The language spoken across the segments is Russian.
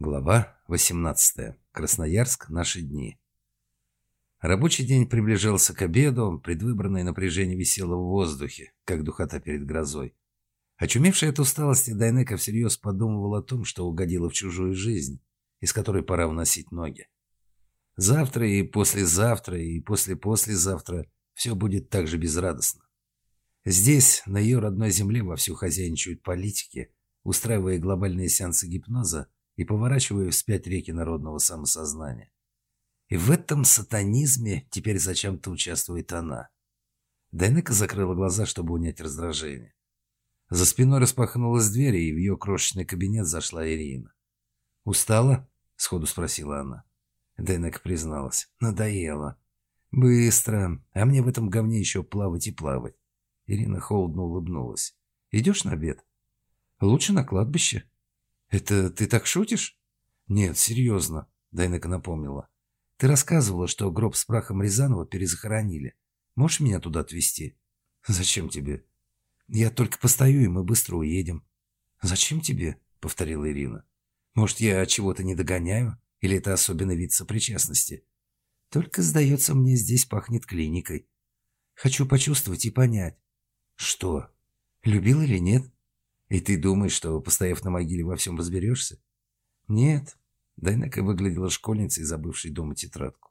Глава 18. Красноярск. Наши дни. Рабочий день приближался к обеду, предвыборное напряжение висело в воздухе, как духота перед грозой. Очумевший от усталости, Дайнеко всерьез подумывал о том, что угодило в чужую жизнь, из которой пора уносить ноги. Завтра и послепослезавтра все будет так же безрадостно. Здесь, на ее родной земле, вовсю хозяйничают политики, устраивая глобальные сеансы гипноза и поворачивая вспять реки народного самосознания. И в этом сатанизме теперь зачем-то участвует она. Дайнеко закрыла глаза, чтобы унять раздражение. За спиной распахнулась дверь, и в ее крошечный кабинет зашла Ирина. «Устала?» — сходу спросила она. Дайнеко призналась. «Надоело. Быстро. А мне в этом говне еще плавать и плавать». Ирина холодно улыбнулась. «Идешь на обед?» «Лучше на кладбище». «Это ты так шутишь?» «Нет, серьезно», — Дайнеко напомнила. «Ты рассказывала, что гроб с прахом Рязанова перезахоронили. Можешь меня туда отвезти?» «Зачем тебе?» «Я только постою, и мы быстро уедем». «Зачем тебе?» — повторила Ирина. «Может, я чего-то не догоняю? Или это особенный вид сопричастности? Только, сдается мне, здесь пахнет клиникой. Хочу почувствовать и понять». «Что? Любил или нет? И ты думаешь, что, постояв на могиле, во всем разберешься?» «Нет». Дайнеко выглядела школьницей, забывшей дома тетрадку.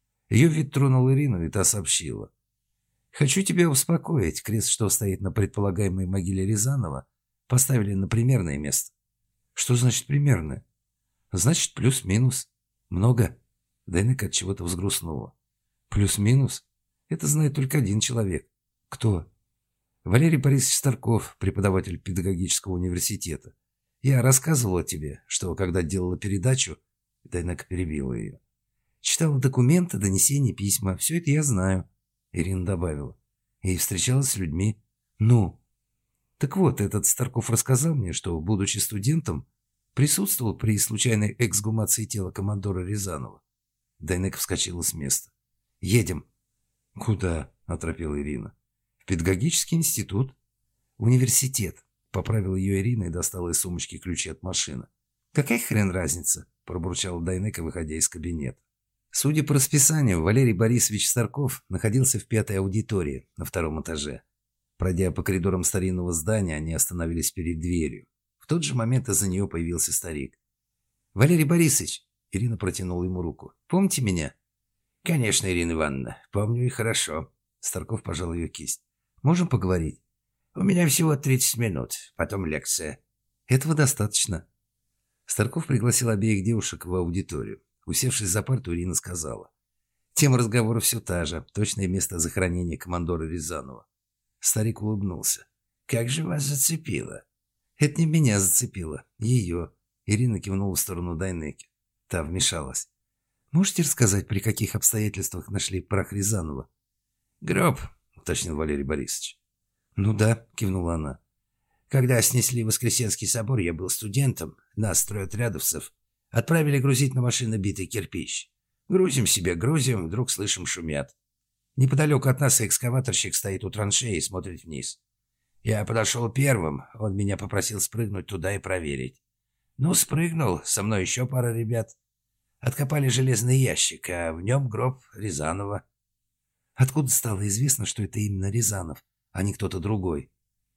Ее вид тронул Ирину, и та сообщила. «Хочу тебя успокоить. Крест, что стоит на предполагаемой могиле Рязанова, поставили на примерное место». «Что значит примерное?» «Значит, плюс-минус». «Много?» Дайнеко от чего-то взгрустнула. «Плюс-минус? Это знает только один человек». «Кто?» «Валерий Борисович Старков, преподаватель педагогического университета. Я рассказывала тебе, что когда делала передачу...» Дайнеко перебила ее. «Читала документы, донесения, письма. Все это я знаю», — Ирина добавила. «И встречалась с людьми». «Ну?» «Так вот, этот Старков рассказал мне, что, будучи студентом, присутствовал при случайной эксгумации тела командора Рязанова». Дайнеко вскочила с места. «Едем». «Куда?» — оторопела Ирина. «В педагогический институт». «Университет», — поправила ее Ирина и достала из сумочки ключи от машины. «Какая хрен разница?» — пробурчала Дайнеко, выходя из кабинета. Судя по расписанию, Валерий Борисович Старков находился в 5-й аудитории на 2-м этаже. Пройдя по коридорам старинного здания, они остановились перед дверью. В тот же момент из-за нее появился старик. «Валерий Борисович!» — Ирина протянула ему руку. «Помните меня?» «Конечно, Ирина Ивановна, помню и хорошо». Старков пожал ее кисть. «Можем поговорить?» «У меня всего 30 минут, потом лекция». «Этого достаточно». Старков пригласил обеих девушек в аудиторию. Усевшись за парту, Ирина сказала. Тема разговора все та же. Точное место захоронения командора Рязанова. Старик улыбнулся. «Как же вас зацепило?» «Это не меня зацепило. Ее». Ирина кивнула в сторону Дайнеки. Та вмешалась. «Можете рассказать, при каких обстоятельствах нашли прах Рязанова?» «Гроб», — уточнил Валерий Борисович. «Ну да», — кивнула она. «Когда снесли Воскресенский собор, я был студентом. Нас, стройотрядовцев, отправили грузить на машины битый кирпич. Грузим себе, грузим, вдруг слышим, шумят. Неподалеку от нас экскаваторщик стоит у траншеи и смотрит вниз. Я подошел первым, он меня попросил спрыгнуть туда и проверить. Ну, спрыгнул, со мной еще пара ребят. Откопали железный ящик, а в нем гроб Рязанова». «Откуда стало известно, что это именно Рязанов, а не кто-то другой?»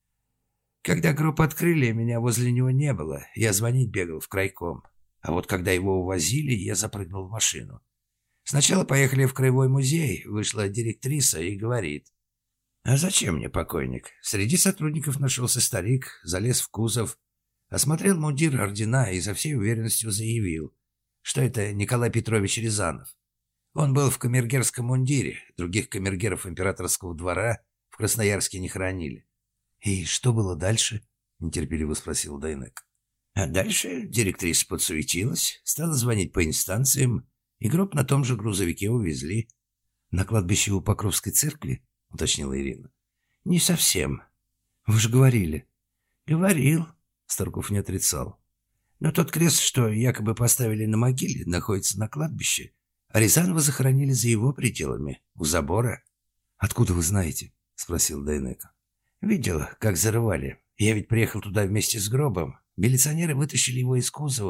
«Когда гроб открыли, меня возле него не было. Я звонить бегал в крайком. А вот когда его увозили, я запрыгнул в машину. Сначала поехали в краевой музей, вышла директриса и говорит: «А зачем мне покойник?» Среди сотрудников нашелся старик, залез в кузов, осмотрел мундир, ордена и со всей уверенностью заявил, что это Николай Петрович Рязанов. Он был в камергерском мундире, других камергеров императорского двора в Красноярске не хоронили. «И что было дальше?» — нетерпеливо спросил Дайнеко. А дальше директриса подсуетилась, стала звонить по инстанциям, и гроб на том же грузовике увезли. «На кладбище у Покровской церкви?» — уточнила Ирина. «Не совсем». «Вы же говорили». «Говорил», — Старков не отрицал. «Но тот крест, что якобы поставили на могиле, находится на кладбище, а Рязанова захоронили за его пределами, у забора». «Откуда вы знаете?» — спросил Дайнеко. «Видел, как зарывали. Я ведь приехал туда вместе с гробом. Милиционеры вытащили его из кузова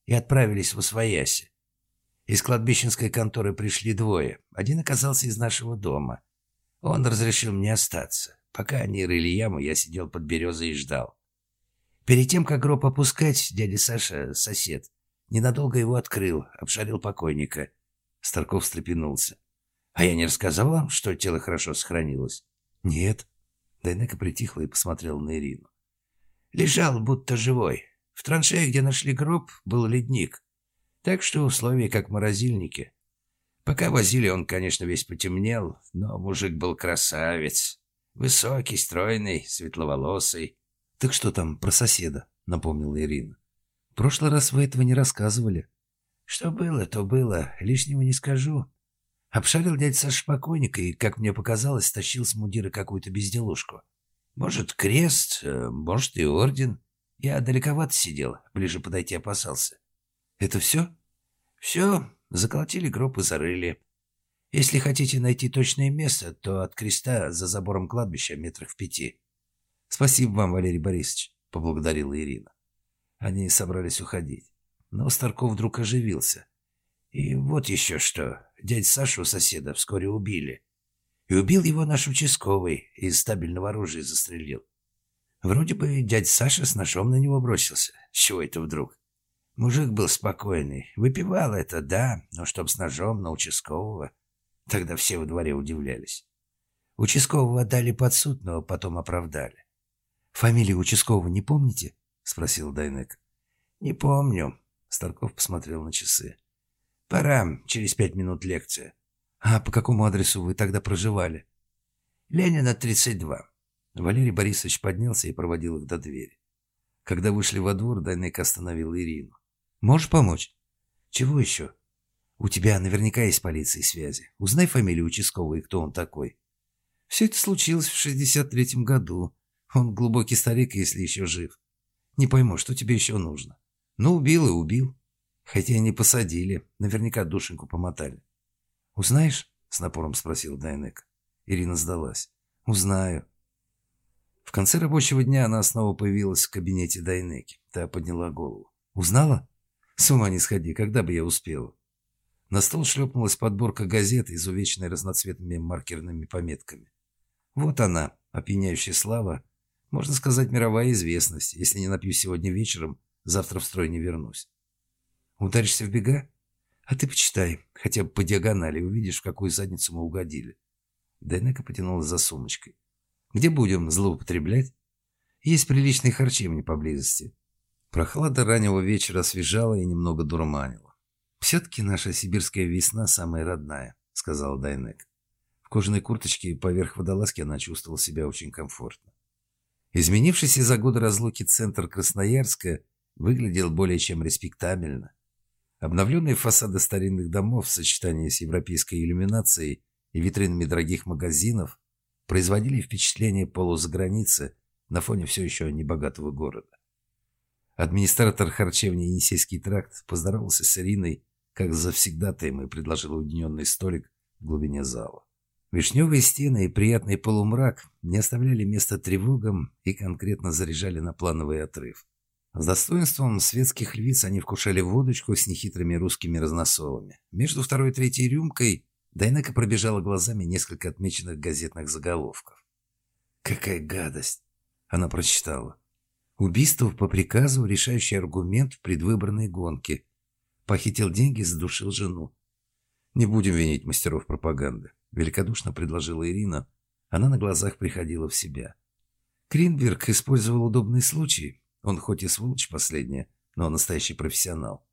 и отправились в Усвояси. Из кладбищенской конторы пришли двое. Один оказался из нашего дома. Он разрешил мне остаться. Пока они рыли яму, я сидел под березой и ждал. Перед тем, как гроб опускать, дядя Саша, сосед, ненадолго его открыл, обшарил покойника. Старков встрепенулся. «А я не рассказал вам, что тело хорошо сохранилось?» «Нет». Дайнека притихла и посмотрела на Ирину. «Лежал, будто живой. В траншее, где нашли гроб, был ледник. Так что условия как в морозильнике. Пока возили, он, конечно, весь потемнел, но мужик был красавец. Высокий, стройный, светловолосый». «Так что там про соседа?» — напомнила Ирина. «В прошлый раз вы этого не рассказывали». «Что было, то было. Лишнего не скажу. Обшарил дядя Саша покойника и, как мне показалось, стащил с мундира какую-то безделушку. Может, крест, может, и орден. Я далековато сидел, ближе подойти опасался». «Это все?» «Все. Заколотили гроб и зарыли. Если хотите найти точное место, то от креста за забором кладбища метрах в 5. «Спасибо вам, Валерий Борисович», — поблагодарила Ирина. Они собрались уходить. Но Старков вдруг оживился. «И вот еще что. Дядь Сашу, соседа, вскоре убили. И убил его наш участковый, из стабильного оружия застрелил. Вроде бы дядь Саша с ножом на него бросился. С чего это вдруг? Мужик был спокойный. Выпивал это, да, но чтоб с ножом на участкового. Тогда все во дворе удивлялись. Участкового отдали под суд, но потом оправдали». «Фамилию участкового не помните?» — спросил Дайнек. «Не помню». Старков посмотрел на часы. «Пора, через 5 минут лекция». «А по какому адресу вы тогда проживали?» «Ленина, 32». Валерий Борисович поднялся и проводил их до двери. Когда вышли во двор, Дайнек остановил Ирину. «Можешь помочь?» «Чего еще?» «У тебя наверняка есть полиция связи. Узнай фамилию участкового и кто он такой». «Все это случилось в 63-м году. Он глубокий старик, если еще жив. Не пойму, что тебе еще нужно?» «Ну, убил и убил. Хотя и не посадили. Наверняка душеньку помотали». «Узнаешь?» — с напором спросил Дайнек. Ирина сдалась. «Узнаю». В конце рабочего дня она снова появилась в кабинете Дайнеки. Та подняла голову. «Узнала? С ума не сходи, когда бы я успела?» На стол шлепнулась подборка газет, изувеченной разноцветными маркерными пометками. Вот она, опьяняющая слава. Можно сказать, мировая известность. Если не напью сегодня вечером, завтра в строй не вернусь. «Ударишься в бега? А ты почитай, хотя бы по диагонали, увидишь, в какую задницу мы угодили». Дайнека потянулась за сумочкой. «Где будем злоупотреблять?» «Есть приличные харчевни поблизости». Прохлада раннего вечера освежала и немного дурманила. «Все-таки наша сибирская весна самая родная», — сказал Дайнек. В кожаной курточке и поверх водолазки она чувствовала себя очень комфортно. Изменившийся за годы разлуки центр Красноярска выглядел более чем респектабельно. Обновленные фасады старинных домов в сочетании с европейской иллюминацией и витринами дорогих магазинов производили впечатление полузаграницы на фоне все еще небогатого города. Администратор харчевни «Енисейский тракт» поздоровался с Ириной, как завсегдатаем, и предложил уединенный столик в глубине зала. Вишневые стены и приятный полумрак не оставляли места тревогам и конкретно заряжали на плановый отрыв. С достоинством светских львиц они вкушали водочку с нехитрыми русскими разносолами. Между второй и третьей рюмкой Дайнека пробежала глазами несколько отмеченных газетных заголовков. «Какая гадость!» — она прочитала. «Убийство по приказу, решающий аргумент в предвыборной гонке. Похитил деньги, задушил жену». «Не будем винить мастеров пропаганды», — великодушно предложила Ирина. Она на глазах приходила в себя. Кринберг использовал удобный случай. Он хоть и сволочь последняя, но настоящий профессионал.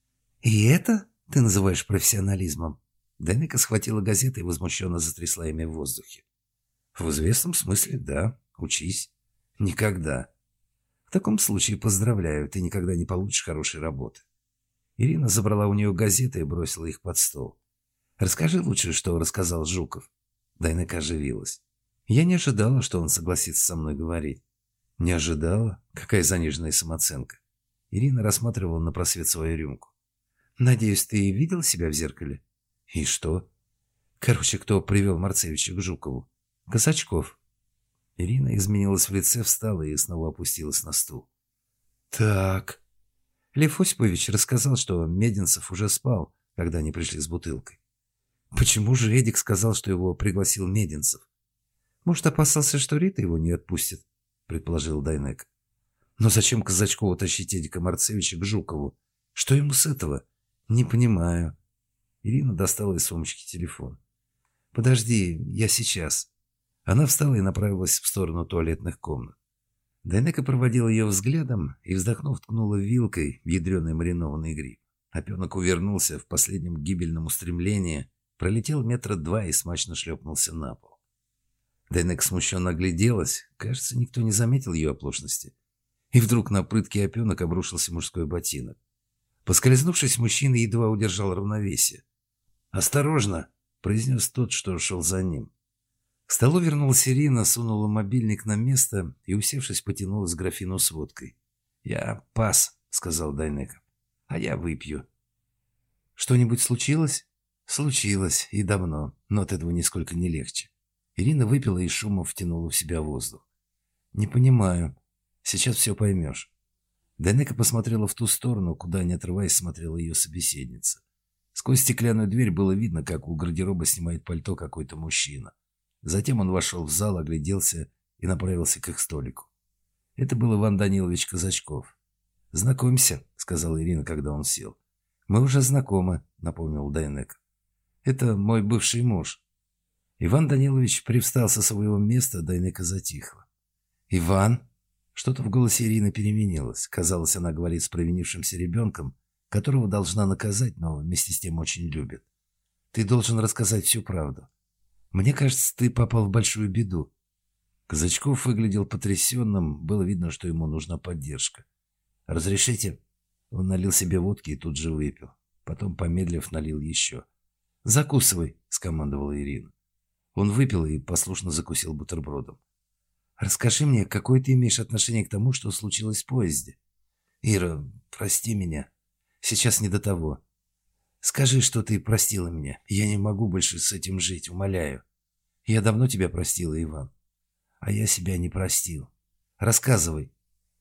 «И это ты называешь профессионализмом?» Дайнека схватила газеты и возмущенно затрясла ими в воздухе. «В известном смысле, да. Учись». «Никогда». «В таком случае поздравляю, ты никогда не получишь хорошей работы». Ирина забрала у нее газеты и бросила их под стол. «Расскажи лучше, что рассказал Жуков». Дайнека оживилась. «Я не ожидала, что он согласится со мной говорить». «Не ожидала? Какая заниженная самооценка». Ирина рассматривала на просвет свою рюмку. «Надеюсь, ты видел себя в зеркале?» «И что?» «Короче, кто привел Марцевича к Жукову?» «Косачков». Ирина изменилась в лице, встала и снова опустилась на стул. «Так...» Лев Осипович рассказал, что Мединцев уже спал, когда они пришли с бутылкой. Почему же Эдик сказал, что его пригласил Мединцев? Может, опасался, что Рита его не отпустит, предположил Дайнек. Но зачем Казачкову тащить Эдика Марцевича к Жукову? Что ему с этого? Не понимаю. Ирина достала из сумочки телефон. Подожди, я сейчас. Она встала и направилась в сторону туалетных комнат. Дайнека проводила ее взглядом и, вздохнув, ткнула вилкой в ядреный маринованный гриб. Опенок увернулся в последнем гибельном устремлении, пролетел 2 метра и смачно шлепнулся на пол. Дайнека смущенно огляделась. Кажется, никто не заметил ее оплошности. И вдруг на прыткий опенок обрушился мужской ботинок. Поскользнувшись, мужчина едва удержал равновесие. «Осторожно!» – произнес тот, что шел за ним. К столу вернулась Ирина, сунула мобильник на место и, усевшись, потянулась к графину с водкой. «Я пас», — сказал Дайнека. «А я выпью». «Что-нибудь случилось?» «Случилось, и давно, но от этого нисколько не легче». Ирина выпила и шумом втянула в себя воздух. «Не понимаю. Сейчас все поймешь». Дайнека посмотрела в ту сторону, куда, не отрываясь, смотрела ее собеседница. Сквозь стеклянную дверь было видно, как у гардероба снимает пальто какой-то мужчина. Затем он вошел в зал, огляделся и направился к их столику. Это был Иван Данилович Казачков. «Знакомься», — сказала Ирина, когда он сел. «Мы уже знакомы», — напомнил Дайнек. «Это мой бывший муж». Иван Данилович привстал со своего места, Дайнека затихла. «Иван?» Что-то в голосе Ирины переменилось. Казалось, она говорит с провинившимся ребенком, которого должна наказать, но вместе с тем очень любит. «Ты должен рассказать всю правду. Мне кажется, ты попал в большую беду». Казачков выглядел потрясенным, было видно, что ему нужна поддержка. «Разрешите?» Он налил себе водки и тут же выпил. Потом, помедлив, налил еще. «Закусывай», — скомандовала Ирина. Он выпил и послушно закусил бутербродом. «Расскажи мне, какое ты имеешь отношение к тому, что случилось в поезде?» «Ира, прости меня. Сейчас не до того. Скажи, что ты простила меня. Я не могу больше с этим жить, умоляю. Я давно тебя простила, Иван. А я себя не простил. Рассказывай».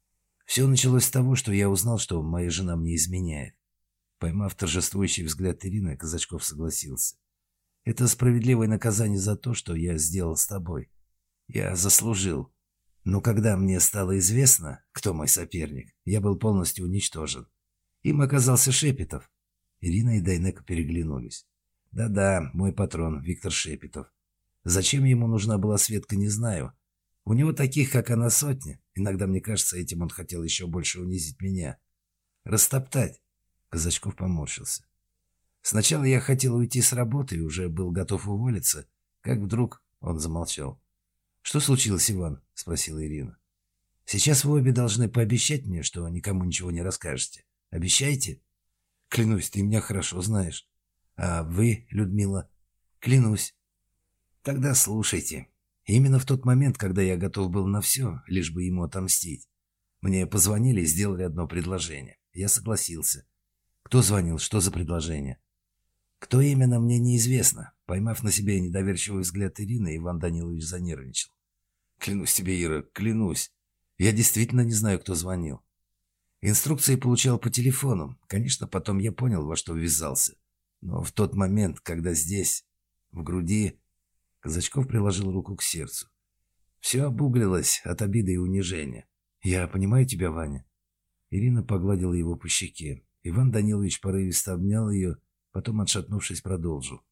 Все началось с того, что я узнал, что моя жена мне изменяет. Поймав торжествующий взгляд Ирины, Казачков согласился. «Это справедливое наказание за то, что я сделал с тобой. Я заслужил. Но когда мне стало известно, кто мой соперник, я был полностью уничтожен. Им оказался Шепетов». Ирина и Дайнека переглянулись. «Да-да, мой патрон, Виктор Шепетов. Зачем ему нужна была Светка, не знаю. У него таких, как она, сотни. Иногда, мне кажется, этим он хотел еще больше унизить меня. Растоптать». Казачков поморщился. «Сначала я хотел уйти с работы и уже был готов уволиться, как вдруг...» Он замолчал. «Что случилось, Иван?» — спросила Ирина. «Сейчас вы обе должны пообещать мне, что никому ничего не расскажете. Обещаете?» «Клянусь, ты меня хорошо знаешь». «А вы, Людмила?» «Клянусь». «Тогда слушайте. Именно в тот момент, когда я готов был на все, лишь бы ему отомстить, мне позвонили и сделали одно предложение. Я согласился». «Кто звонил? Что за предложение?» «Кто именно, мне неизвестно». Поймав на себе недоверчивый взгляд Ирины, Иван Данилович занервничал. «Клянусь тебе, Ира, клянусь. Я действительно не знаю, кто звонил. Инструкции получал по телефону. Конечно, потом я понял, во что ввязался. Но в тот момент, когда здесь, в груди...» Казачков приложил руку к сердцу. Все обуглилось от обиды и унижения. «Я понимаю тебя, Ваня». Ирина погладила его по щеке. Иван Данилович порывисто обнял ее, потом, отшатнувшись, продолжил.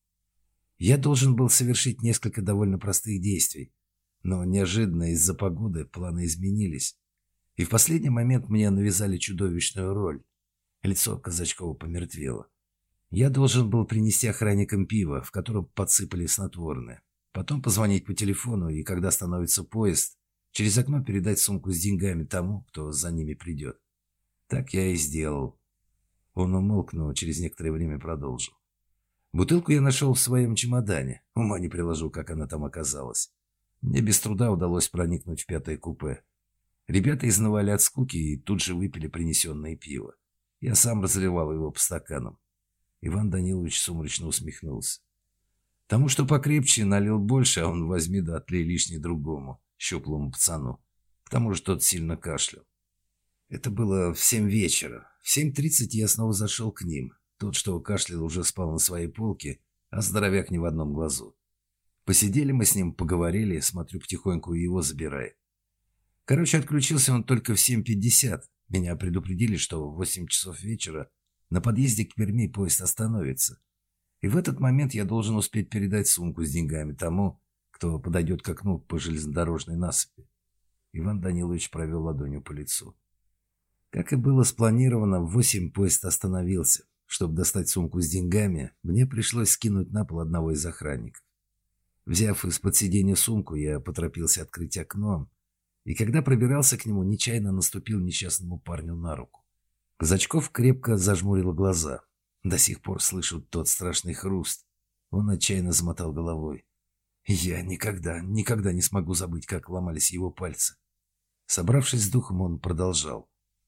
«Я должен был совершить несколько довольно простых действий, но неожиданно из-за погоды планы изменились, и в последний момент мне навязали чудовищную роль». Лицо Казачкова помертвело. «Я должен был принести охранникам пиво, в котором подсыпали снотворное, потом позвонить по телефону, и когда остановится поезд, через окно передать сумку с деньгами тому, кто за ними придет. Так я и сделал». Он умолк, но через некоторое время продолжил. «Бутылку я нашел в своем чемодане. Ума не приложу, как она там оказалась. Мне без труда удалось проникнуть в 5-е купе. Ребята изнывали от скуки и тут же выпили принесенное пиво. Я сам разливал его по стаканам». Иван Данилович сумрачно усмехнулся. «Тому, что покрепче, налил больше, а он возьми да отлей лишнее другому, щуплому пацану. К тому же тот сильно кашлял. Это было в 7 вечера. В 7:30 я снова зашел к ним. Тот, что кашлял, уже спал на своей полке, а здоровяк ни в одном глазу. Посидели мы с ним, поговорили, смотрю, потихоньку и его забирает. Короче, отключился он только в 7:50. Меня предупредили, что в 8 часов вечера на подъезде к Перми поезд остановится. И в этот момент я должен успеть передать сумку с деньгами тому, кто подойдет к окну по железнодорожной насыпи. Иван Данилович провел ладонью по лицу. Как и было спланировано, в 8 поезд остановился. Чтобы достать сумку с деньгами, мне пришлось скинуть на пол одного из охранников. Взяв из-под сиденья сумку, я поторопился открыть окно, и когда пробирался к нему, нечаянно наступил несчастному парню на руку. Казачков крепко зажмурил глаза. До сих пор слышу тот страшный хруст. Он отчаянно замотал головой. Я никогда не смогу забыть, как ломались его пальцы. Собравшись с духом, он продолжал.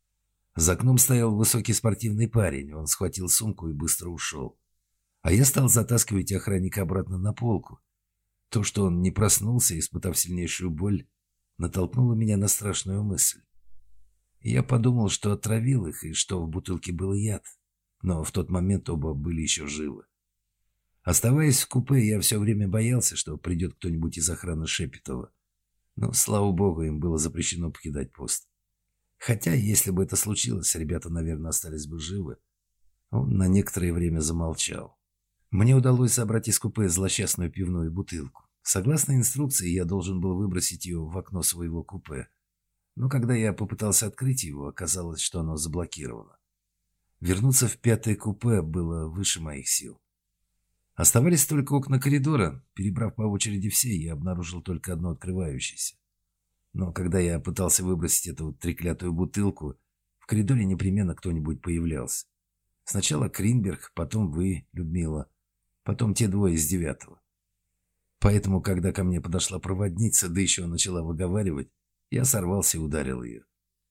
За окном стоял высокий спортивный парень. Он схватил сумку и быстро ушел. А я стал затаскивать охранника обратно на полку. То, что он не проснулся, испытав сильнейшую боль, натолкнуло меня на страшную мысль. Я подумал, что отравил их и что в бутылке был яд. Но в тот момент оба были еще живы. Оставаясь в купе, я все время боялся, что придет кто-нибудь из охраны Шепетова. Но, слава богу, им было запрещено покидать пост. Хотя, если бы это случилось, ребята, наверное, остались бы живы. Он на некоторое время замолчал. Мне удалось забрать из купе злосчастную пивную бутылку. Согласно инструкции, я должен был выбросить ее в окно своего купе. Но когда я попытался открыть его, оказалось, что оно заблокировано. Вернуться в 5-е купе было выше моих сил. Оставались только окна коридора. Перебрав по очереди все, я обнаружил только одно открывающееся. Но когда я пытался выбросить эту треклятую бутылку, в коридоре непременно кто-нибудь появлялся. Сначала Кринберг, потом вы, Людмила, потом те двое из 9-го. Поэтому, когда ко мне подошла проводница, да еще начала выговаривать, я сорвался и ударил ее.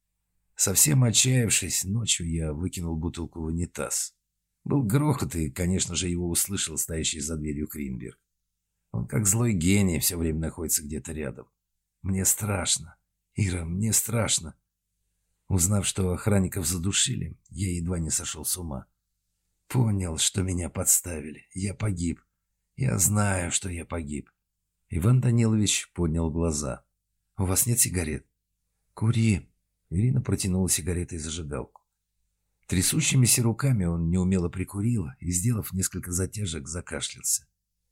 Совсем отчаявшись, ночью я выкинул бутылку в унитаз. Был грохот, и, конечно же, его услышал стоящий за дверью Кринберг. Он, как злой гений, все время находится где-то рядом. Мне страшно. Ира, мне страшно. Узнав, что охранников задушили, я едва не сошел с ума. Понял, что меня подставили. Я погиб. Я знаю, что я погиб. Иван Данилович поднял глаза. У вас нет сигарет? Кури. Ирина протянула сигареты и зажигалку. Трясущимися руками он неумело прикурил и, сделав несколько затяжек, закашлялся.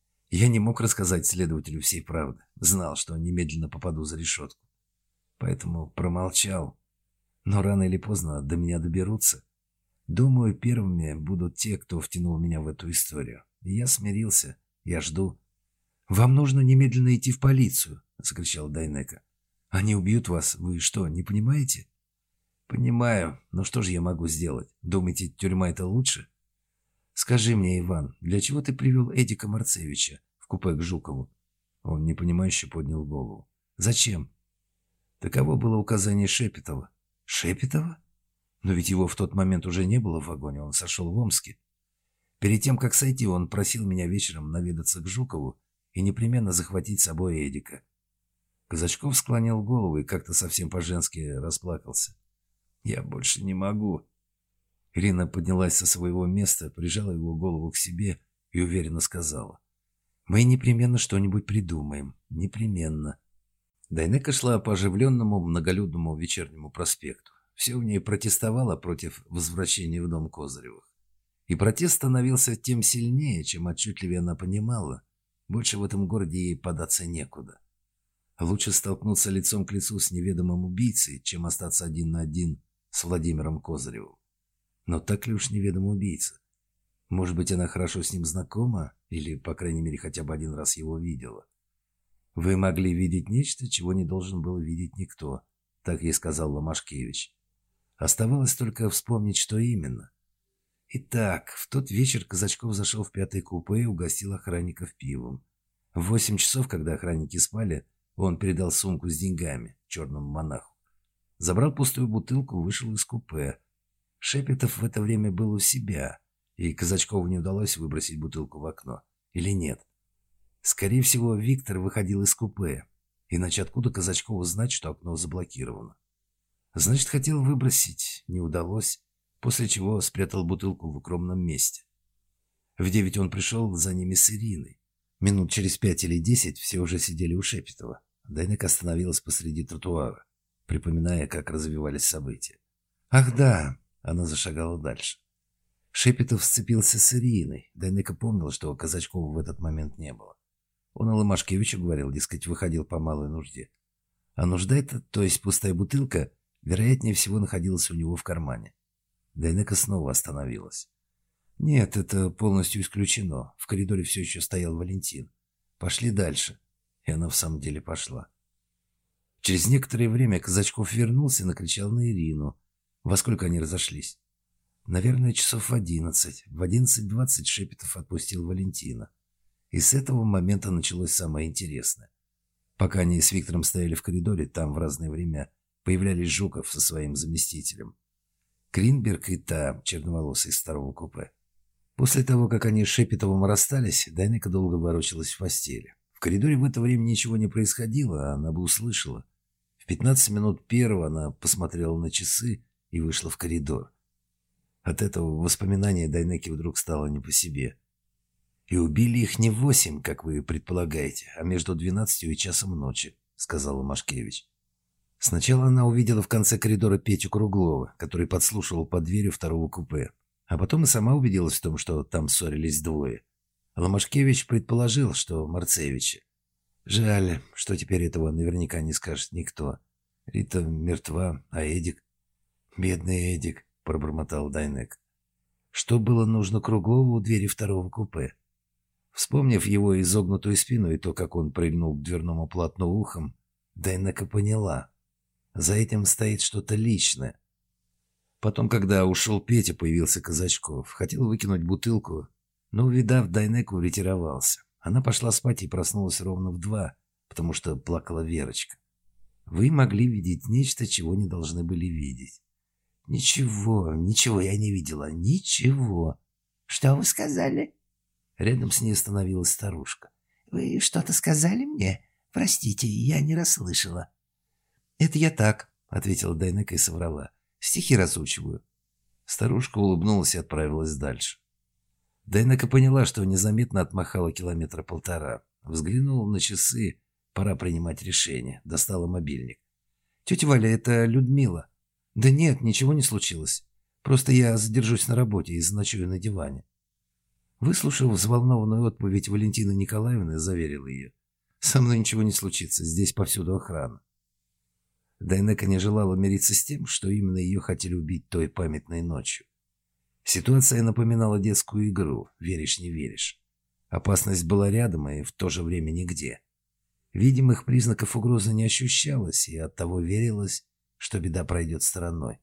Я не мог рассказать следователю всей правды. Знал, что немедленно попаду за решетку. Поэтому промолчал. Но рано или поздно до меня доберутся. Думаю, первыми будут те, кто втянул меня в эту историю. И я смирился. Я жду. «Вам нужно немедленно идти в полицию», — закричал Дайнеко. «Они убьют вас. Вы что, не понимаете?» «Понимаю. Но что же я могу сделать? Думаете, тюрьма — это лучше?» «Скажи мне, Иван, для чего ты привел Эдика Марцевича в купе к Жукову?» Он непонимающе поднял голову. «Зачем?» Таково было указание Шепетова. «Шепетова? Но ведь его в тот момент уже не было в вагоне, он сошел в Омске. Перед тем, как сойти, он просил меня вечером наведаться к Жукову и непременно захватить с собой Эдика». Казачков склонил голову и как-то совсем по-женски расплакался. «Я больше не могу». Ирина поднялась со своего места, прижала его голову к себе и уверенно сказала. «Мы непременно что-нибудь придумаем. Непременно». Дайнека шла по оживленному многолюдному вечернему проспекту. Все в ней протестовало против возвращения в дом Козыревых. И протест становился тем сильнее, чем отчетливее она понимала. Больше в этом городе ей податься некуда. Лучше столкнуться лицом к лицу с неведомым убийцей, чем остаться один на один с Владимиром Козыревым. Но так ли уж неведомый убийца? Может быть, она хорошо с ним знакома, или, по крайней мере, хотя бы один раз его видела. «Вы могли видеть нечто, чего не должен был видеть никто», — так ей сказал Ломашкевич. Оставалось только вспомнить, что именно. Итак, в тот вечер Казачков зашел в 5-е купе и угостил охранников пивом. В 8 часов, когда охранники спали, он передал сумку с деньгами черному монаху. Забрал пустую бутылку, вышел из купе. Шепетов в это время был у себя, и Казачкову не удалось выбросить бутылку в окно. Или нет? Скорее всего, Виктор выходил из купе. Иначе откуда Казачкову знать, что окно заблокировано? Значит, хотел выбросить. Не удалось. после чего спрятал бутылку в укромном месте. В 9 он пришел за ними с Ириной. Минут через 5 или 10 все уже сидели у Шепетова. Дайнека остановилась посреди тротуара, припоминая, как развивались события. «Ах да!» — она зашагала дальше. Шепетов сцепился с Ириной. Дайнека помнил, что Казачкова в этот момент не было. Он о Ломашкевичу говорил, дескать, выходил по малой нужде. А нужда эта, то есть пустая бутылка, вероятнее всего находилась у него в кармане. Дайнека снова остановилась. Нет, это полностью исключено. В коридоре все еще стоял Валентин. Пошли дальше. И она в самом деле пошла. Через некоторое время Казачков вернулся и накричал на Ирину. Во сколько они разошлись? Наверное, часов в 11. В 11:20 Шепетов отпустил Валентина. И с этого момента началось самое интересное. Пока они с Виктором стояли в коридоре, там в разное время появлялись Жуков со своим заместителем. Кринберг и та, черноволосая из второго купе. После того, как они с Шепетовым расстались, Дайнека долго ворочалась в постели. В коридоре в это время ничего не происходило, а она бы услышала. В 15 минут первого она посмотрела на часы и вышла в коридор. От этого воспоминания Дайнеке вдруг стало не по себе. «И убили их не в 8, как вы предполагаете, а между 12 и часом ночи», — сказала Машкевич. Сначала она увидела в конце коридора Петю Круглова, который подслушивал под дверью второго купе. А потом и сама убедилась в том, что там ссорились двое. Ломашкевич предположил, что Марцевичи. Жаль, что теперь этого наверняка не скажет никто. Рита мертва, а Эдик... «Бедный Эдик», — пробормотал Дайнек. Что было нужно Круглову у двери второго купе? Вспомнив его изогнутую спину и то, как он прильнул к дверному полотну ухом, Дайнека поняла. За этим стоит что-то личное. Потом, когда ушел Петя, появился Казачков. Хотел выкинуть бутылку, но, увидав Дайнеку, ретировался. Она пошла спать и проснулась ровно в 2, потому что плакала Верочка. Вы могли видеть нечто, чего не должны были видеть. Ничего я не видела. Ничего. Что вы сказали? Рядом с ней остановилась старушка. Вы что-то сказали мне? Простите, я не расслышала. Это я так, ответила Дайнека и соврала. Стихи разучиваю. Старушка улыбнулась и отправилась дальше. Дайнека поняла, что незаметно отмахала 1,5 километра. Взглянула на часы. Пора принимать решение. Достала мобильник. «Тетя Валя, это Людмила». «Да нет, ничего не случилось. Просто я задержусь на работе и заночую на диване». Выслушав взволнованную отповедь Валентины Николаевны, заверила ее. «Со мной ничего не случится. Здесь повсюду охрана». Дайнека не желала мириться с тем, что именно ее хотели убить той памятной ночью. Ситуация напоминала детскую игру «Веришь, не веришь». Опасность была рядом и в то же время нигде. Видимых признаков угрозы не ощущалось, и оттого верилось, что беда пройдет стороной.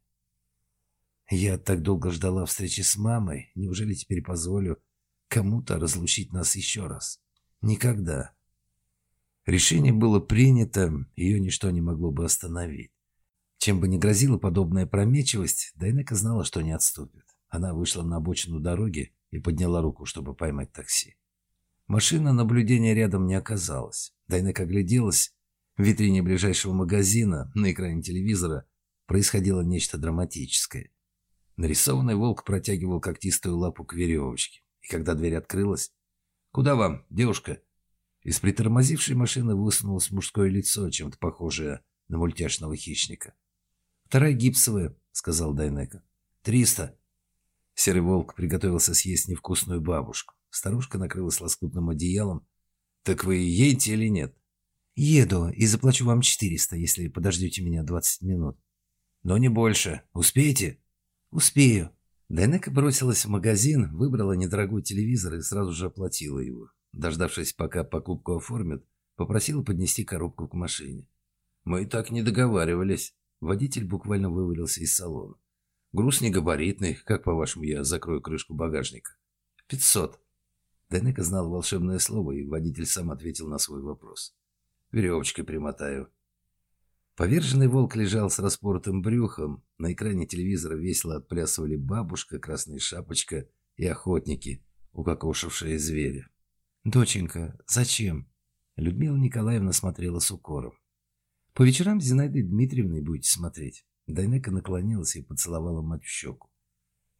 Я так долго ждала встречи с мамой, неужели теперь позволю кому-то разлучить нас еще раз? Никогда. Решение было принято, ее ничто не могло бы остановить. Чем бы ни грозила подобная опрометчивость, Дайнека знала, что не отступит. Она вышла на обочину дороги и подняла руку, чтобы поймать такси. Машина наблюдения рядом не оказалась. Дайнека огляделась. В витрине ближайшего магазина, на экране телевизора, происходило нечто драматическое. Нарисованный волк протягивал когтистую лапу к веревочке. И когда дверь открылась... «Куда вам, девушка?» Из притормозившей машины высунулось мужское лицо, чем-то похожее на мультяшного хищника. «Вторая гипсовая», — сказал Дайнека. 300. Серый волк приготовился съесть невкусную бабушку. Старушка накрылась лоскутным одеялом. «Так вы едете или нет?» «Еду и заплачу вам 400, если подождете меня 20 минут». «Но не больше. Успеете?» «Успею». Дайнека бросилась в магазин, выбрала недорогой телевизор и сразу же оплатила его. Дождавшись, пока покупку оформят, попросила поднести коробку к машине. «Мы и так не договаривались». Водитель буквально вывалился из салона. «Груз негабаритный. Как, по-вашему, я закрою крышку багажника?» 500. Дайнека знал волшебное слово, и водитель сам ответил на свой вопрос. «Веревочкой примотаю». Поверженный волк лежал с распоротым брюхом. На экране телевизора весело отплясывали бабушка, красная шапочка и охотники, укокошившие зверя. «Доченька, зачем?» Людмила Николаевна смотрела с укором. «По вечерам с Зинаидой Дмитриевной будете смотреть». Дайнека наклонилась и поцеловала мать в щеку.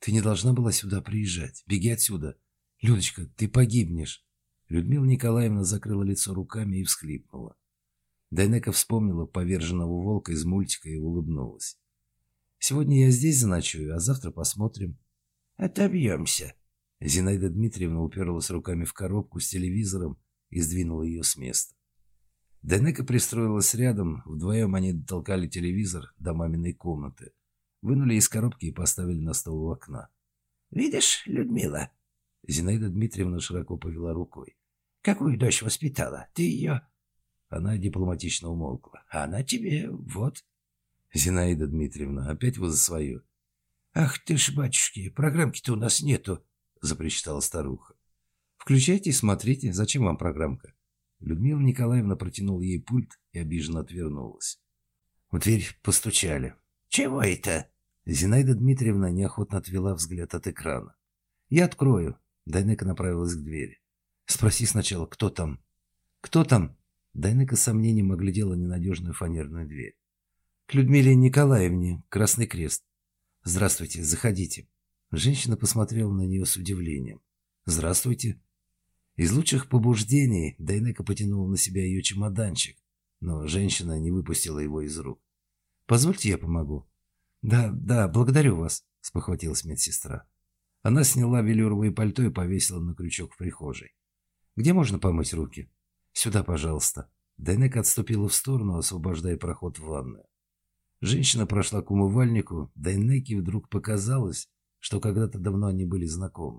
Ты не должна была сюда приезжать. Беги отсюда. Людочка, ты погибнешь». Людмила Николаевна закрыла лицо руками и всхлипнула. Дайнека вспомнила поверженного волка из мультика и улыбнулась. «Сегодня я здесь заночую, а завтра посмотрим». «Отобьемся». Зинаида Дмитриевна уперлась руками в коробку с телевизором и сдвинула ее с места. Дайнека пристроилась рядом, вдвоем они дотолкали телевизор до маминой комнаты, вынули из коробки и поставили на стол у окна. «Видишь, Людмила?» Зинаида Дмитриевна широко повела рукой. «Какую дочь воспитала? Ты ее...» Она дипломатично умолкла. «А она тебе вот...» «Зинаида Дмитриевна, опять вы за свое». «Ах ты ж, батюшки, программки-то у нас нету», — запричитала старуха. «Включайте и смотрите. Зачем вам программка?» Людмила Николаевна протянула ей пульт и обиженно отвернулась. В дверь постучали. «Чего это?» Зинаида Дмитриевна неохотно отвела взгляд от экрана. «Я открою». Дайнека направилась к двери. «Спроси сначала, кто там?» «Кто там?» Дайнека с сомнением оглядела ненадежную фанерную дверь. «К Людмиле Николаевне, Красный Крест». «Здравствуйте, заходите». Женщина посмотрела на нее с удивлением. «Здравствуйте». Из лучших побуждений Дайнека потянула на себя ее чемоданчик, но женщина не выпустила его из рук. «Позвольте, я помогу». «Да, благодарю вас», — спохватилась медсестра. Она сняла велюровое пальто и повесила на крючок в прихожей. «Где можно помыть руки?» «Сюда, пожалуйста». Дайнека отступила в сторону, освобождая проход в ванную. Женщина прошла к умывальнику. Дайнеке вдруг показалось, что когда-то давно они были знакомы.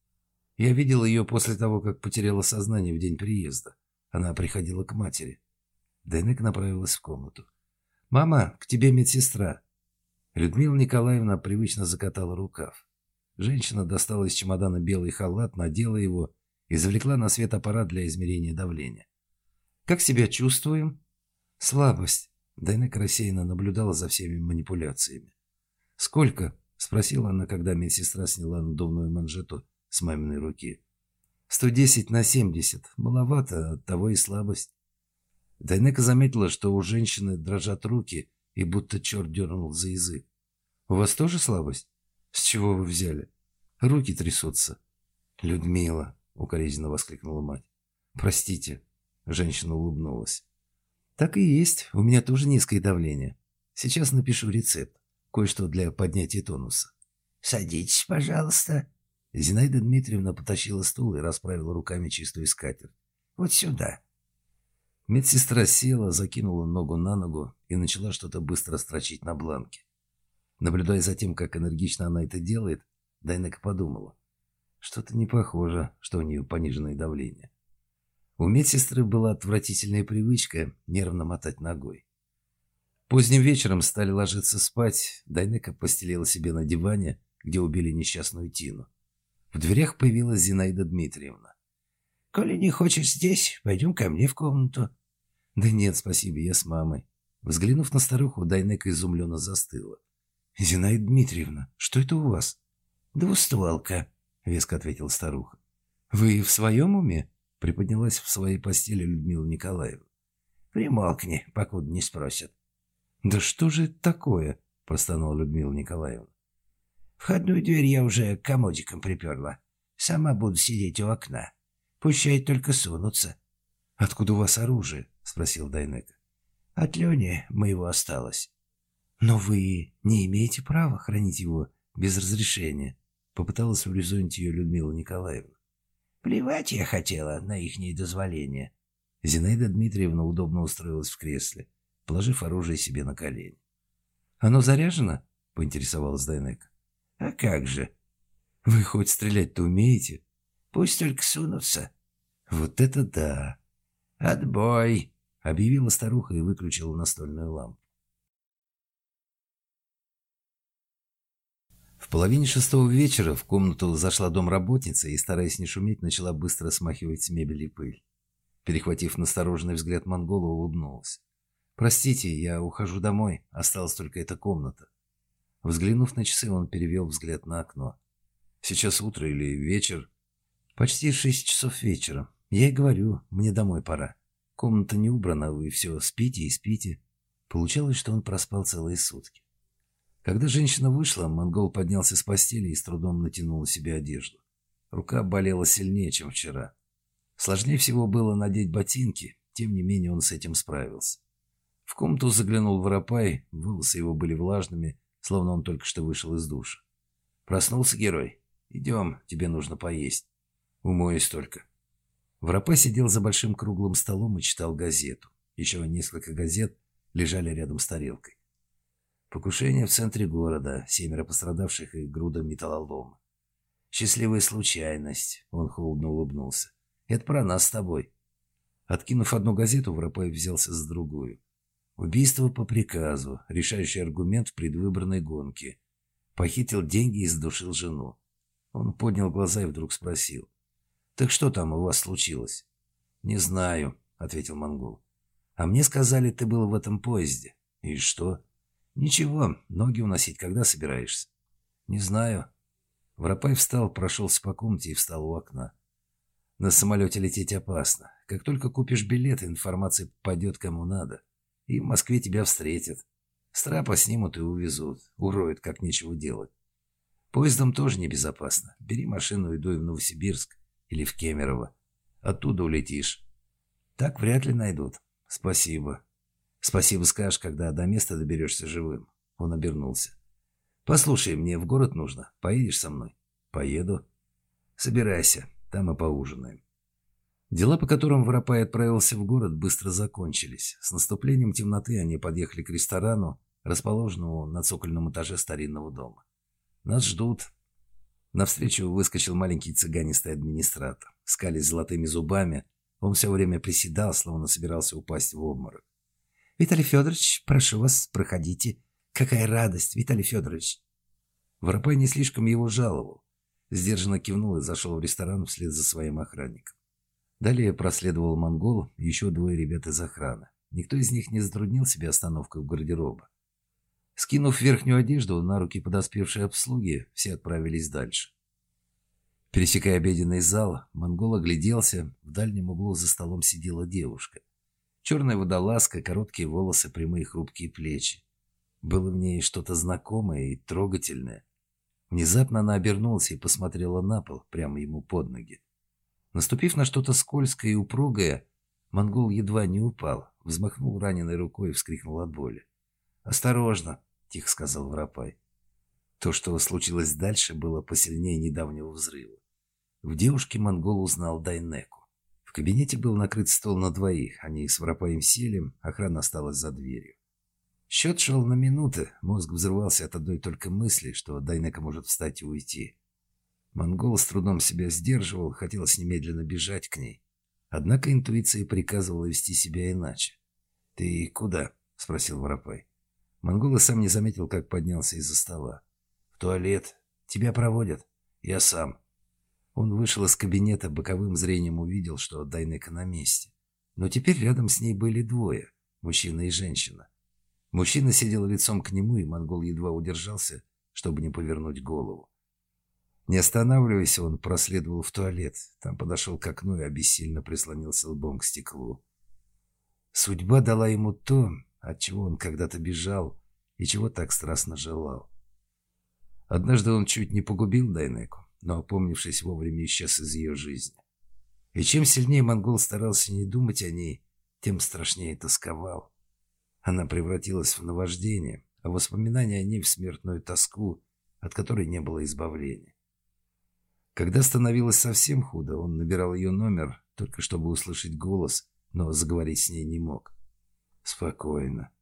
Я видел ее после того, как потеряла сознание в день приезда. Она приходила к матери. Дайнека направилась в комнату. «Мама, к тебе медсестра». Людмила Николаевна привычно закатала рукав. Женщина достала из чемодана белый халат, надела его и извлекла на свет аппарат для измерения давления. «Как себя чувствуем?» «Слабость». Дайнека рассеянно наблюдала за всеми манипуляциями. «Сколько?» — спросила она, когда медсестра сняла надувную манжету с маминой руки. 110/70. Маловато, оттого и слабость». Дайнека заметила, что у женщины дрожат руки, и будто черт дернул за язык. «У вас тоже слабость? С чего вы взяли? Руки трясутся». «Людмила», — укоризненно воскликнула мать. «Простите», — женщина улыбнулась. «Так и есть, у меня тоже низкое давление. Сейчас напишу рецепт, кое-что для поднятия тонуса». «Садитесь, пожалуйста». Зинаида Дмитриевна потащила стул и расправила руками чистую скатерть. «Вот сюда». Медсестра села, закинула ногу на ногу и начала что-то быстро строчить на бланке. Наблюдая за тем, как энергично она это делает, Дайнека подумала. Что-то не похоже, что у нее пониженное давление. У медсестры была отвратительная привычка нервно мотать ногой. Поздним вечером стали ложиться спать. Дайнека постелила себе на диване, где убили несчастную Тину. В дверях появилась Зинаида Дмитриевна. «Коли не хочешь здесь, пойдем ко мне в комнату». «Да нет, спасибо, я с мамой». Взглянув на старуху, Дайнека изумленно застыла. «Зинаида Дмитриевна, что это у вас?» «Двустволка», — веско ответила старуха. «Вы в своем уме?» — приподнялась в своей постели Людмила Николаевна. «Примолкни, покуда не спросят». «Да что же это такое?» — простонала Людмила Николаевна. «Входную дверь я уже комодиком приперла. Сама буду сидеть у окна. Пущай только сунутся». «Откуда у вас оружие?» — спросил Дайнека. «От Лени моего осталось». «Но вы не имеете права хранить его без разрешения», — попыталась урезонить ее Людмила Николаевна. «Плевать я хотела на ихнее дозволение». Зинаида Дмитриевна удобно устроилась в кресле, положив оружие себе на колени. «Оно заряжено?» — поинтересовалась Дайнека. «А как же?» «Вы хоть стрелять-то умеете?» «Пусть только сунутся». «Вот это да!» «Отбой!» — объявила старуха и выключила настольную лампу. В половине шестого вечера в комнату зашла домработница и, стараясь не шуметь, начала быстро смахивать с мебели пыль. Перехватив настороженный взгляд монгола, улыбнулась. «Простите, я ухожу домой, осталась только эта комната». Взглянув на часы, он перевел взгляд на окно. «Сейчас утро или вечер?» «Почти 6 часов вечера. Я и говорю, мне домой пора. Комната не убрана, вы все спите и спите». Получалось, что он проспал целые сутки. Когда женщина вышла, монгол поднялся с постели и с трудом натянул на себя одежду. Рука болела сильнее, чем вчера. Сложнее всего было надеть ботинки, тем не менее он с этим справился. В комнату заглянул Воропай, волосы его были влажными, словно он только что вышел из душа. «Проснулся герой? Идем, тебе нужно поесть. Умоюсь только». Воропай сидел за большим круглым столом и читал газету. Еще несколько газет лежали рядом с тарелкой. Покушение в центре города, 7 пострадавших и груда металлолома. Счастливая случайность, он холодно улыбнулся. Это про нас с тобой. Откинув одну газету, Воропаев взялся за другую. Убийство по приказу, решающий аргумент в предвыборной гонке. Похитил деньги и задушил жену. Он поднял глаза и вдруг спросил. «Так что там у вас случилось?» «Не знаю», — ответил монгол. «А мне сказали, ты был в этом поезде». «И что?» «Ничего, ноги уносить когда собираешься?» «Не знаю». Воропаев встал, прошелся по комнате и встал у окна. «На самолете лететь опасно. Как только купишь билет, информация попадет кому надо. И в Москве тебя встретят. С трапа снимут и увезут. Уроют, как нечего делать. Поездом тоже небезопасно. Бери машину и дуй в Новосибирск или в Кемерово. Оттуда улетишь. Так вряд ли найдут. Спасибо. Спасибо скажешь, когда до места доберешься живым». Он обернулся. «Послушай, мне в город нужно. Поедешь со мной?» «Поеду». «Собирайся. Там и поужинаем». Дела, по которым Воропай отправился в город, быстро закончились. С наступлением темноты они подъехали к ресторану, расположенному на цокольном этаже старинного дома. «Нас ждут». Навстречу выскочил маленький цыганистый администратор. Скалясь золотыми зубами, он все время приседал, словно собирался упасть в обморок. «Виталий Федорович, прошу вас, проходите. Какая радость, Виталий Федорович!» Воропай не слишком его жаловал. Сдержанно кивнул и зашел в ресторан вслед за своим охранником. Далее проследовал монгол и еще 2 ребят из охраны. Никто из них не затруднил себе остановкой у гардероба. Скинув верхнюю одежду на руки подоспевшей обслуги, все отправились дальше. Пересекая обеденный зал, монгол огляделся. В дальнем углу за столом сидела девушка. Черная водолазка, короткие волосы, прямые хрупкие плечи. Было в ней что-то знакомое и трогательное. Внезапно она обернулась и посмотрела на пол, прямо ему под ноги. Наступив на что-то скользкое и упругое, монгол едва не упал, взмахнул раненой рукой и вскрикнул от боли. «Осторожно!» — тихо сказал Воропай. То, что случилось дальше, было посильнее недавнего взрыва. В девушке монгол узнал Дайнеку. В кабинете был накрыт стол на 2, они с Воропаем сели, охрана осталась за дверью. Счет шел на минуты, мозг взрывался от одной только мысли, что Дайнека может встать и уйти. Монгол с трудом себя сдерживал, хотелось немедленно бежать к ней. Однако интуиция приказывала вести себя иначе. «Ты куда?» — спросил Воропай. Монгол и сам не заметил, как поднялся из-за стола. «В туалет. Тебя проводят. Я сам». Он вышел из кабинета, боковым зрением увидел, что Дайнека на месте. Но теперь рядом с ней были 2, мужчина и женщина. Мужчина сидел лицом к нему, и монгол едва удержался, чтобы не повернуть голову. Не останавливаясь, он проследовал в туалет. Там подошел к окну и обессильно прислонился лбом к стеклу. Судьба дала ему то, от чего он когда-то бежал и чего так страстно желал. Однажды он чуть не погубил Дайнеку, но, опомнившись, вовремя исчез из ее жизни. И чем сильнее монгол старался не думать о ней, тем страшнее тосковал. Она превратилась в наваждение, а воспоминания о ней в смертную тоску, от которой не было избавления. Когда становилось совсем худо, он набирал ее номер, только чтобы услышать голос, но заговорить с ней не мог. Спокойно.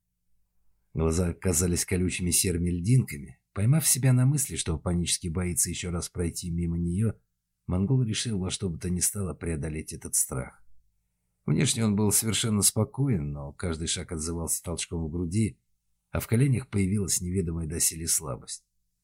Глаза казались колючими серыми льдинками. Поймав себя на мысли, что панически боится еще раз пройти мимо нее, монгол решил во что бы то ни стало преодолеть этот страх. Внешне он был совершенно спокоен, но каждый шаг отзывался толчком в груди, а в коленях появилась неведомая доселе слабость.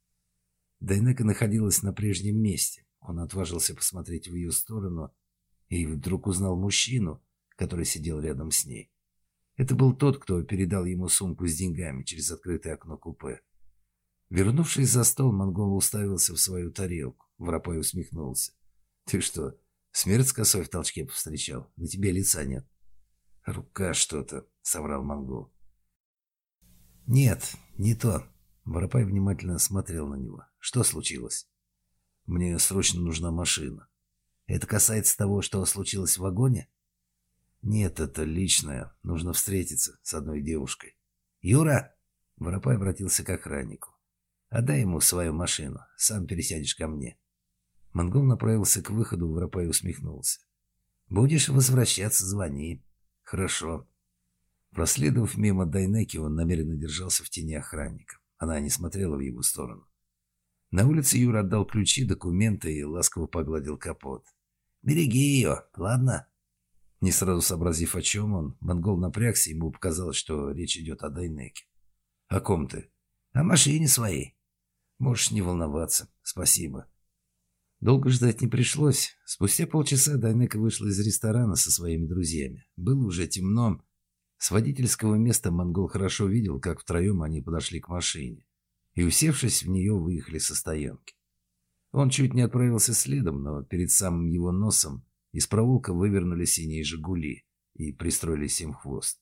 Дайнека находилась на прежнем месте. Он отважился посмотреть в ее сторону и вдруг узнал мужчину, который сидел рядом с ней. Это был тот, кто передал ему сумку с деньгами через открытое окно купе. Вернувшись за стол, монгол уставился в свою тарелку. Воропай усмехнулся. «Ты что, смерть с косой в толчке повстречал? На тебе лица нет». «Рука что-то», — соврал монгол. «Нет, не то. Воропай внимательно смотрел на него. Что случилось? Мне срочно нужна машина. Это касается того, что случилось в вагоне? Нет, это личное. Нужно встретиться с одной девушкой. Юра! Воропай обратился к охраннику. Отдай ему свою машину. Сам пересядешь ко мне. Монгол направился к выходу, Воропай усмехнулся. Будешь возвращаться, звони. Хорошо. Проследовав мимо Дайнеки, он намеренно держался в тени охранника. Она не смотрела в его сторону. На улице Юра отдал ключи, документы и ласково погладил капот. «Береги ее, ладно?» Не сразу сообразив, о чем он, монгол напрягся, ему показалось, что речь идет о Дайнеке. «О ком ты?» «О машине своей». «Можешь не волноваться. Спасибо». Долго ждать не пришлось. Спустя полчаса Дайнека вышла из ресторана со своими друзьями. Было уже темно. С водительского места монгол хорошо видел, как втроем они подошли к машине и, усевшись в нее, выехали со стоянки. Он чуть не отправился следом, но перед самым его носом из проулка вывернули синие «Жигули» и пристроились им в хвост.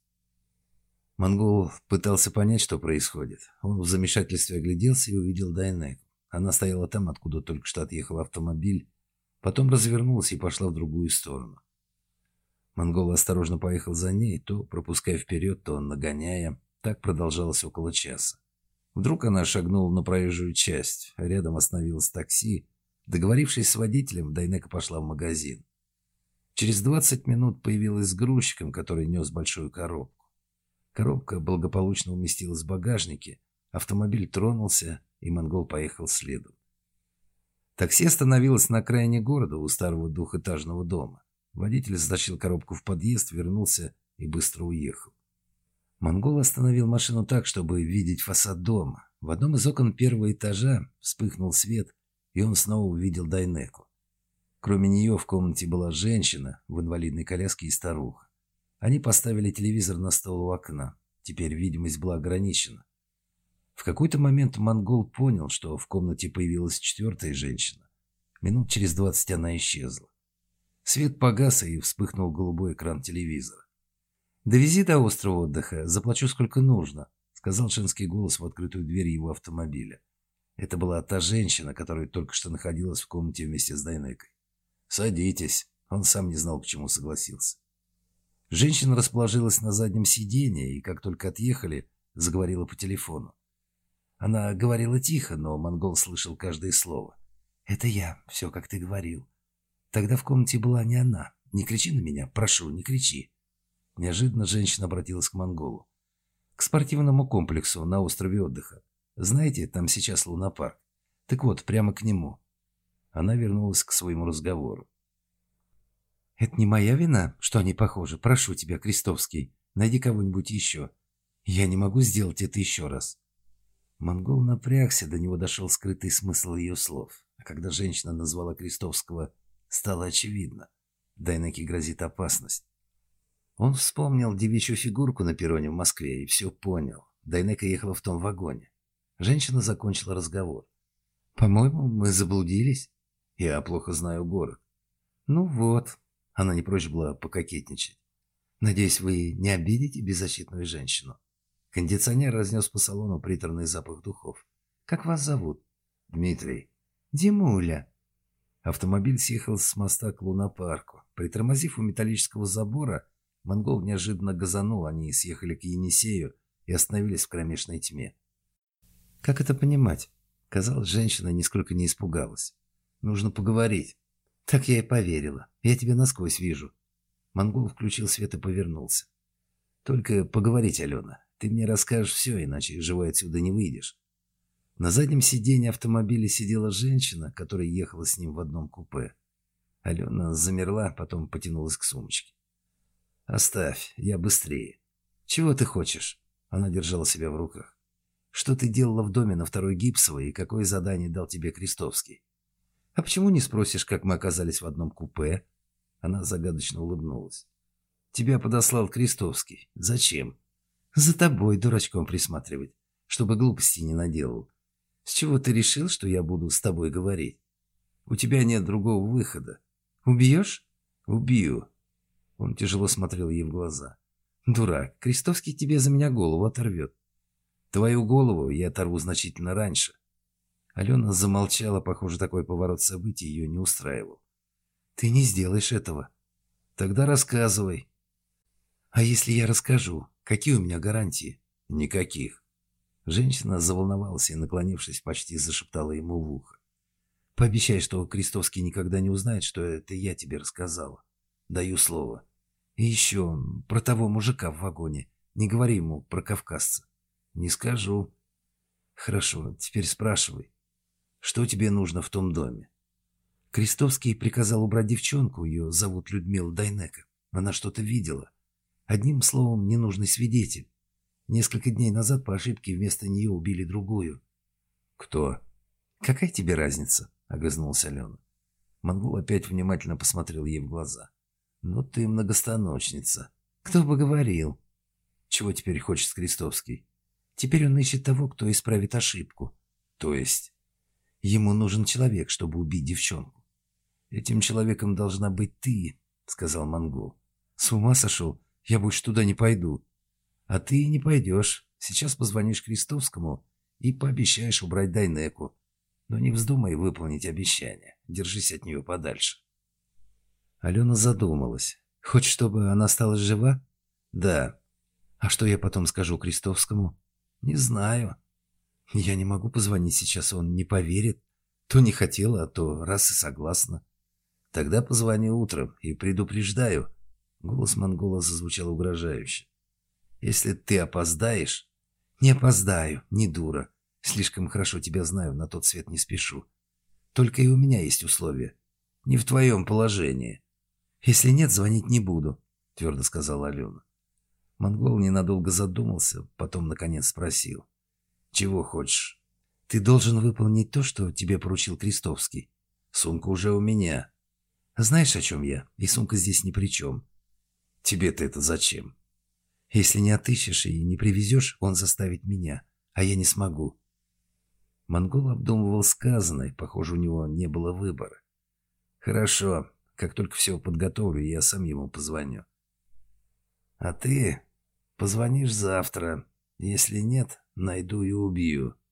Монгол пытался понять, что происходит. Он в замешательстве огляделся и увидел Дайнеку. Она стояла там, откуда только что отъехал автомобиль, потом развернулась и пошла в другую сторону. Монгол осторожно поехал за ней, то пропуская вперед, то нагоняя. Так продолжалось около часа. Вдруг она шагнула на проезжую часть. Рядом остановилось такси. Договорившись с водителем, Дайнека пошла в магазин. Через 20 минут появилась с грузчиком, который нес большую коробку. Коробка благополучно уместилась в багажнике. Автомобиль тронулся, и монгол поехал следом. Такси остановилось на окраине города у старого двухэтажного дома. Водитель затащил коробку в подъезд, вернулся и быстро уехал. Монгол остановил машину так, чтобы видеть фасад дома. В одном из окон первого этажа вспыхнул свет, и он снова увидел Дайнеку. Кроме нее в комнате была женщина в инвалидной коляске и старуха. Они поставили телевизор на стол у окна. Теперь видимость была ограничена. В какой-то момент монгол понял, что в комнате появилась четвертая женщина. Минут через 20 она исчезла. Свет погас, и вспыхнул голубой экран телевизора. «Довези до острова отдыха, заплачу сколько нужно», — сказал женский голос в открытую дверь его автомобиля. Это была та женщина, которая только что находилась в комнате вместе с Дайнекой. «Садитесь». Он сам не знал, к чему согласился. Женщина расположилась на заднем сиденье и, как только отъехали, заговорила по телефону. Она говорила тихо, но монгол слышал каждое слово. «Это я, все, как ты говорил. Тогда в комнате была не она. Не кричи на меня, прошу, не кричи». Неожиданно женщина обратилась к монголу. «К спортивному комплексу на острове отдыха. Знаете, там сейчас лунопарк. Так вот, прямо к нему». Она вернулась к своему разговору. «Это не моя вина, что они похожи. Прошу тебя, Крестовский, найди кого-нибудь еще. Я не могу сделать это еще раз». Монгол напрягся, до него дошел скрытый смысл ее слов. А когда женщина назвала Крестовского, стало очевидно. Дайнеке грозит опасность. Он вспомнил девичью фигурку на перроне в Москве и все понял. Дайнека ехала в том вагоне. Женщина закончила разговор. «По-моему, мы заблудились. Я плохо знаю город». «Ну вот». Она не прочь была пококетничать. «Надеюсь, вы не обидите беззащитную женщину». Кондиционер разнес по салону приторный запах духов. «Как вас зовут?» «Дмитрий». «Димуля». Автомобиль съехал с моста к лунопарку. Притормозив у металлического забора, монгол неожиданно газанул, они съехали к Енисею и остановились в кромешной тьме. «Как это понимать?» Казалось, женщина нисколько не испугалась. «Нужно поговорить». «Так я и поверила. Я тебя насквозь вижу». Монгол включил свет и повернулся. «Только поговорить, Алена. Ты мне расскажешь все, иначе живой отсюда не выйдешь». На заднем сиденье автомобиля сидела женщина, которая ехала с ним в одном купе. Алена замерла, потом потянулась к сумочке. «Оставь, я быстрее». «Чего ты хочешь?» Она держала себя в руках. «Что ты делала в доме на Второй Гипсовой и какое задание дал тебе Крестовский?» «А почему не спросишь, как мы оказались в одном купе?» Она загадочно улыбнулась. «Тебя подослал Крестовский. Зачем?» «За тобой, дурачком, присматривать, чтобы глупости не наделал. С чего ты решил, что я буду с тобой говорить? У тебя нет другого выхода. Убьешь?» «Убью». Он тяжело смотрел ей в глаза. «Дурак, Крестовский тебе за меня голову оторвет». Твою голову я оторву значительно раньше». Алена замолчала, похоже, такой поворот событий ее не устраивал. «Ты не сделаешь этого». «Тогда рассказывай». «А если я расскажу, какие у меня гарантии?» «Никаких». Женщина заволновалась и, наклонившись, почти зашептала ему в ухо. «Пообещай, что Крестовский никогда не узнает, что это я тебе рассказала. Даю слово. И еще про того мужика в вагоне. Не говори ему про кавказца». «Не скажу». «Хорошо, теперь спрашивай. Что тебе нужно в том доме?» Крестовский приказал убрать девчонку, ее зовут Людмила Дайнека. Она что-то видела. Одним словом, ненужный свидетель. Несколько дней назад по ошибке вместо нее убили другую. «Кто?» «Какая тебе разница?» — огрызнулась Алена. Монгол опять внимательно посмотрел ей в глаза. «Ну ты многостаночница. Кто бы говорил?» «Чего теперь хочет Крестовский?» «Теперь он ищет того, кто исправит ошибку». «То есть?» «Ему нужен человек, чтобы убить девчонку». «Этим человеком должна быть ты», — сказал монгол. «С ума сошел? Я больше туда не пойду». «А ты не пойдешь. Сейчас позвонишь Крестовскому и пообещаешь убрать Дайнеку. Но не вздумай выполнить обещание. Держись от нее подальше». Алена задумалась. «Хочешь, чтобы она осталась жива?» «Да». «А что я потом скажу Крестовскому?» «Не знаю». «Я не могу позвонить сейчас, он не поверит. То не хотела, а то раз и согласна». «Тогда позвони утром и предупреждаю». Голос монгола зазвучал угрожающе. «Если ты опоздаешь...» «Не опоздаю, не дура. Слишком хорошо тебя знаю, на тот свет не спешу. Только и у меня есть условия. Не в твоем положении». «Если нет, звонить не буду», — твердо сказала Алена. Монгол ненадолго задумался, потом наконец спросил. «Чего хочешь?» «Ты должен выполнить то, что тебе поручил Крестовский. Сумка уже у меня». «Знаешь, о чем я? И сумка здесь ни при чем». «Тебе-то это зачем?» «Если не отыщешь и не привезешь, он заставит меня, а я не смогу». Монгол обдумывал сказанное, похоже, у него не было выбора. «Хорошо, как только все подготовлю, я сам ему позвоню». «А ты позвонишь завтра. Если нет, найду и убью».